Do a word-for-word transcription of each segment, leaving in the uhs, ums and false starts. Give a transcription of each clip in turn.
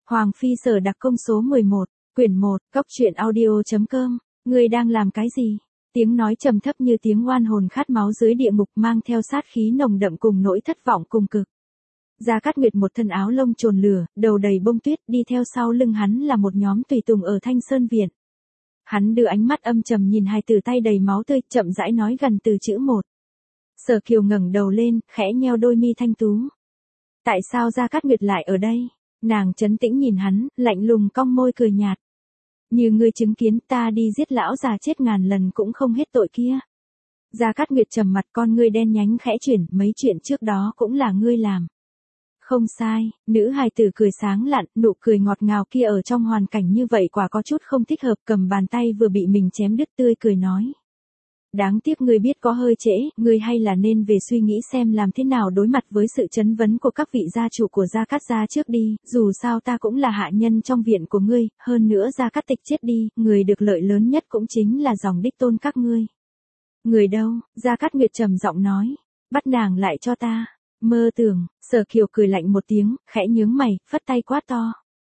Hoàng Phi Sở đặc công số mười một, quyển một, Cốc truyện audio.com, ngươi đang làm cái gì? Tiếng nói trầm thấp như tiếng oan hồn khát máu dưới địa ngục mang theo sát khí nồng đậm cùng nỗi thất vọng cùng cực. Gia Cát Nguyệt một thân áo lông chồn lửa, đầu đầy bông tuyết, đi theo sau lưng hắn là một nhóm tùy tùng ở Thanh Sơn Viện. Hắn đưa ánh mắt âm trầm nhìn hai từ tay đầy máu tươi, chậm rãi nói gần từ chữ một. Sở Kiều ngẩng đầu lên, khẽ nheo đôi mi thanh tú. Tại sao Gia Cát Nguyệt lại ở đây? Nàng trấn tĩnh nhìn hắn, lạnh lùng cong môi cười nhạt. Như ngươi chứng kiến ta đi giết lão già chết ngàn lần cũng không hết tội kia. Gia Cát Nguyệt trầm mặt, con ngươi đen nhánh khẽ chuyển, mấy chuyện trước đó cũng là ngươi làm. Không sai, nữ hài tử cười sáng lạn, nụ cười ngọt ngào kia ở trong hoàn cảnh như vậy quả có chút không thích hợp, cầm bàn tay vừa bị mình chém đứt tươi cười nói. Đáng tiếc ngươi biết có hơi trễ, ngươi hay là nên về suy nghĩ xem làm thế nào đối mặt với sự chấn vấn của các vị gia chủ của Gia Cát gia trước đi, dù sao ta cũng là hạ nhân trong viện của ngươi, hơn nữa Gia Cát Tịch chết đi, người được lợi lớn nhất cũng chính là dòng đích tôn các ngươi. Người đâu? Gia Cát Nguyệt trầm giọng nói, bắt nàng lại cho ta. Mơ tưởng, Sở Kiều cười lạnh một tiếng, khẽ nhướng mày, phất tay quát to.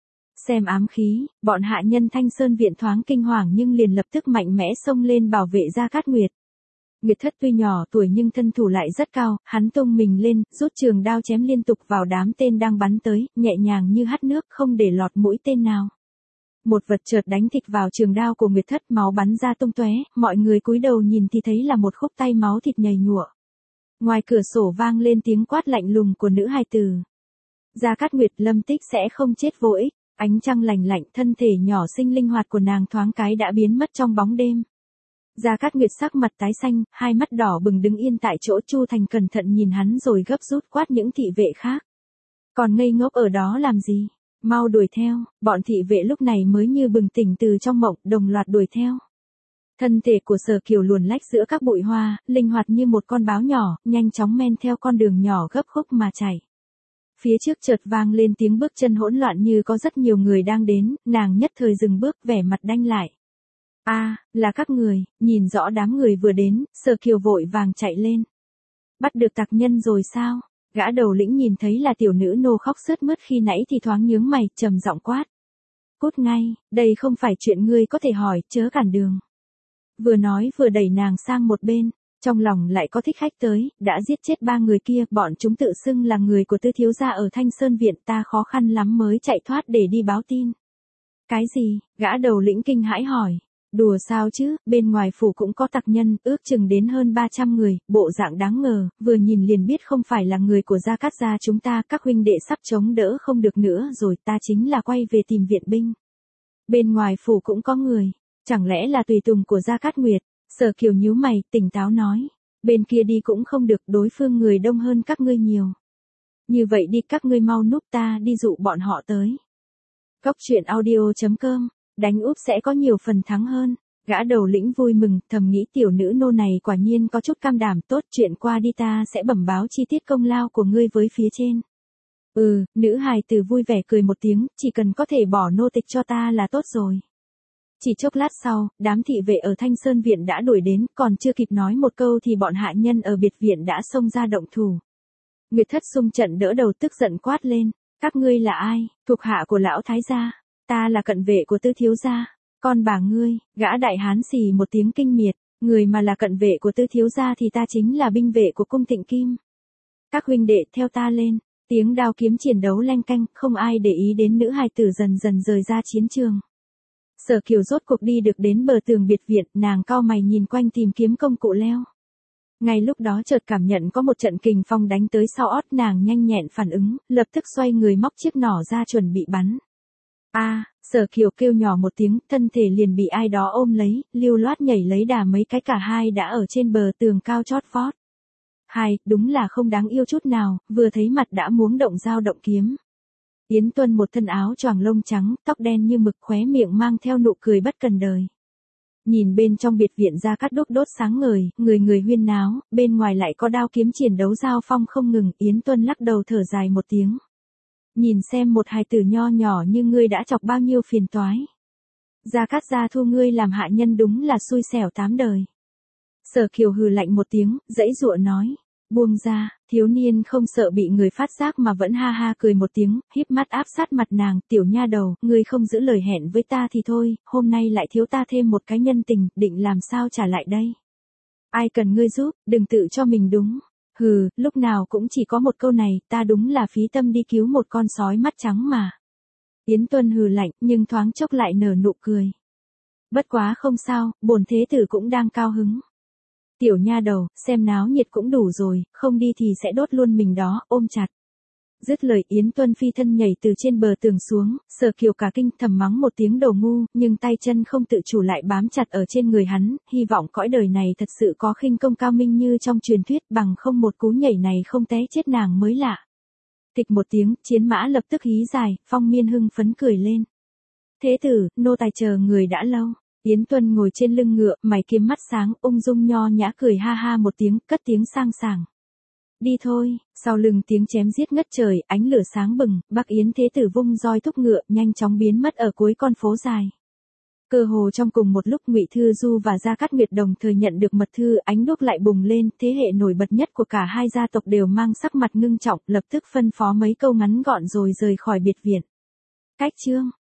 Xem ám khí, bọn hạ nhân Thanh Sơn Viện thoáng kinh hoàng nhưng liền lập tức mạnh mẽ xông lên bảo vệ Gia Cát Nguyệt. Nguyệt Thất tuy nhỏ tuổi nhưng thân thủ lại rất cao, hắn tung mình lên, rút trường đao chém liên tục vào đám tên đang bắn tới, nhẹ nhàng như hắt nước không để lọt mũi tên nào. Một vật chợt đánh thịt vào trường đao của Nguyệt Thất, máu bắn ra tung tóe, mọi người cúi đầu nhìn thì thấy là một khúc tay máu thịt nhầy nhụa. Ngoài cửa sổ vang lên tiếng quát lạnh lùng của nữ hài tử. Gia Cát Nguyệt, Lâm Tích sẽ không chết vô ích. Ánh trăng lành lạnh, thân thể nhỏ xinh linh hoạt của nàng thoáng cái đã biến mất trong bóng đêm. Gia Cát Nguyệt sắc mặt tái xanh, hai mắt đỏ bừng đứng yên tại chỗ. Chu Thành cẩn thận nhìn hắn rồi gấp rút quát những thị vệ khác. Còn ngây ngốc ở đó làm gì? Mau đuổi theo. Bọn thị vệ lúc này mới như bừng tỉnh từ trong mộng, đồng loạt đuổi theo. Thân thể của Sở Kiều luồn lách giữa các bụi hoa, linh hoạt như một con báo nhỏ, nhanh chóng men theo con đường nhỏ gấp khúc mà chạy. Phía trước chợt vang lên tiếng bước chân hỗn loạn như có rất nhiều người đang đến, nàng nhất thời dừng bước, vẻ mặt đanh lại. A, à, là các người, nhìn rõ đám người vừa đến, Sở Kiều vội vàng chạy lên. Bắt được tặc nhân rồi sao? Gã đầu lĩnh nhìn thấy là tiểu nữ nô khóc sướt mướt khi nãy thì thoáng nhướng mày, trầm giọng quát. Cút ngay, đây không phải chuyện ngươi có thể hỏi, chớ cản đường. Vừa nói vừa đẩy nàng sang một bên. Trong lòng lại có thích khách tới, đã giết chết ba người kia, bọn chúng tự xưng là người của Tư thiếu gia ở Thanh Sơn Viện, ta khó khăn lắm mới chạy thoát để đi báo tin. Cái gì? Gã đầu lĩnh kinh hãi hỏi. Đùa sao chứ, bên ngoài phủ cũng có tặc nhân, ước chừng đến hơn ba trăm người, bộ dạng đáng ngờ, vừa nhìn liền biết không phải là người của Gia Cát gia chúng ta, các huynh đệ sắp chống đỡ không được nữa rồi, ta chính là quay về tìm viện binh. Bên ngoài phủ cũng có người, chẳng lẽ là tùy tùng của Gia Cát Nguyệt? Sở Kiều nhíu mày, tỉnh táo nói. Bên kia đi cũng không được, đối phương người đông hơn các ngươi nhiều. Như vậy đi, các ngươi mau núp, ta đi dụ bọn họ tới. Cốc truyện audio.com, đánh úp sẽ có nhiều phần thắng hơn. Gã đầu lĩnh vui mừng, thầm nghĩ tiểu nữ nô này quả nhiên có chút cam đảm, tốt, chuyện qua đi ta sẽ bẩm báo chi tiết công lao của ngươi với phía trên. Ừ, nữ hài tử vui vẻ cười một tiếng, chỉ cần có thể bỏ nô tịch cho ta là tốt rồi. Chỉ chốc lát sau, đám thị vệ ở Thanh Sơn Viện đã đuổi đến, còn chưa kịp nói một câu thì bọn hạ nhân ở biệt viện đã xông ra động thủ. Nguyệt Thất xung trận đỡ đầu tức giận quát lên, các ngươi là ai? Thuộc hạ của lão thái gia, ta là cận vệ của Tư thiếu gia. Con bà ngươi, gã đại hán xì một tiếng kinh miệt, người mà là cận vệ của Tư thiếu gia thì ta chính là binh vệ của cung Thịnh Kim. Các huynh đệ theo ta lên, tiếng đao kiếm chiến đấu leng canh, không ai để ý đến nữ hài tử dần dần rời ra chiến trường. Sở Kiều rốt cuộc đi được đến bờ tường biệt viện, nàng cau mày nhìn quanh tìm kiếm công cụ leo. Ngay lúc đó chợt cảm nhận có một trận kình phong đánh tới sau ót, nàng nhanh nhẹn phản ứng, lập tức xoay người móc chiếc nỏ ra chuẩn bị bắn. A, à, Sở Kiều kêu nhỏ một tiếng, thân thể liền bị ai đó ôm lấy, lưu loát nhảy lấy đà mấy cái, cả hai đã ở trên bờ tường cao chót vót. Hai, đúng là không đáng yêu chút nào, vừa thấy mặt đã muốn động dao động kiếm. Yến Tuân một thân áo choàng lông trắng, tóc đen như mực, khóe miệng mang theo nụ cười bất cần đời. Nhìn bên trong biệt viện Gia Cát đốt đốt sáng ngời, người người huyên náo, bên ngoài lại có đao kiếm chiến đấu giao phong không ngừng, Yến Tuân lắc đầu thở dài một tiếng. Nhìn xem một hài tử nho nhỏ như ngươi đã chọc bao nhiêu phiền toái. Gia Cát gia thu ngươi làm hạ nhân đúng là xui xẻo tám đời. Sở Kiều hừ lạnh một tiếng, dãy dụa nói. Buông ra, thiếu niên không sợ bị người phát giác mà vẫn ha ha cười một tiếng, híp mắt áp sát mặt nàng, tiểu nha đầu, ngươi không giữ lời hẹn với ta thì thôi, hôm nay lại thiếu ta thêm một cái nhân tình, định làm sao trả lại đây? Ai cần ngươi giúp, đừng tự cho mình đúng. Hừ, lúc nào cũng chỉ có một câu này, ta đúng là phí tâm đi cứu một con sói mắt trắng mà. Yến Tuân hừ lạnh, nhưng thoáng chốc lại nở nụ cười. Bất quá không sao, bổn thế tử cũng đang cao hứng. Tiểu nha đầu, xem náo nhiệt cũng đủ rồi, không đi thì sẽ đốt luôn mình đó, ôm chặt. Dứt lời Yến Tuân phi thân nhảy từ trên bờ tường xuống, Sở Kiều cả kinh thầm mắng một tiếng đồ ngu, nhưng tay chân không tự chủ lại bám chặt ở trên người hắn, hy vọng cõi đời này thật sự có khinh công cao minh như trong truyền thuyết, bằng không một cú nhảy này không té chết nàng mới lạ. Tịch một tiếng, chiến mã lập tức hí dài, Phong Miên hưng phấn cười lên. Thế tử, nô tài chờ người đã lâu. Yến Tuân ngồi trên lưng ngựa, mày kiếm mắt sáng, ung dung nho nhã cười ha ha một tiếng, cất tiếng sang sảng. Đi thôi, sau lưng tiếng chém giết ngất trời, ánh lửa sáng bừng, Bắc Yến thế tử vung roi thúc ngựa, nhanh chóng biến mất ở cuối con phố dài. Cơ hồ trong cùng một lúc Ngụy Thư Du và Gia Cát Nguyệt đồng thời nhận được mật thư, ánh đuốc lại bùng lên, thế hệ nổi bật nhất của cả hai gia tộc đều mang sắc mặt ngưng trọng, lập tức phân phó mấy câu ngắn gọn rồi rời khỏi biệt viện. Cách chương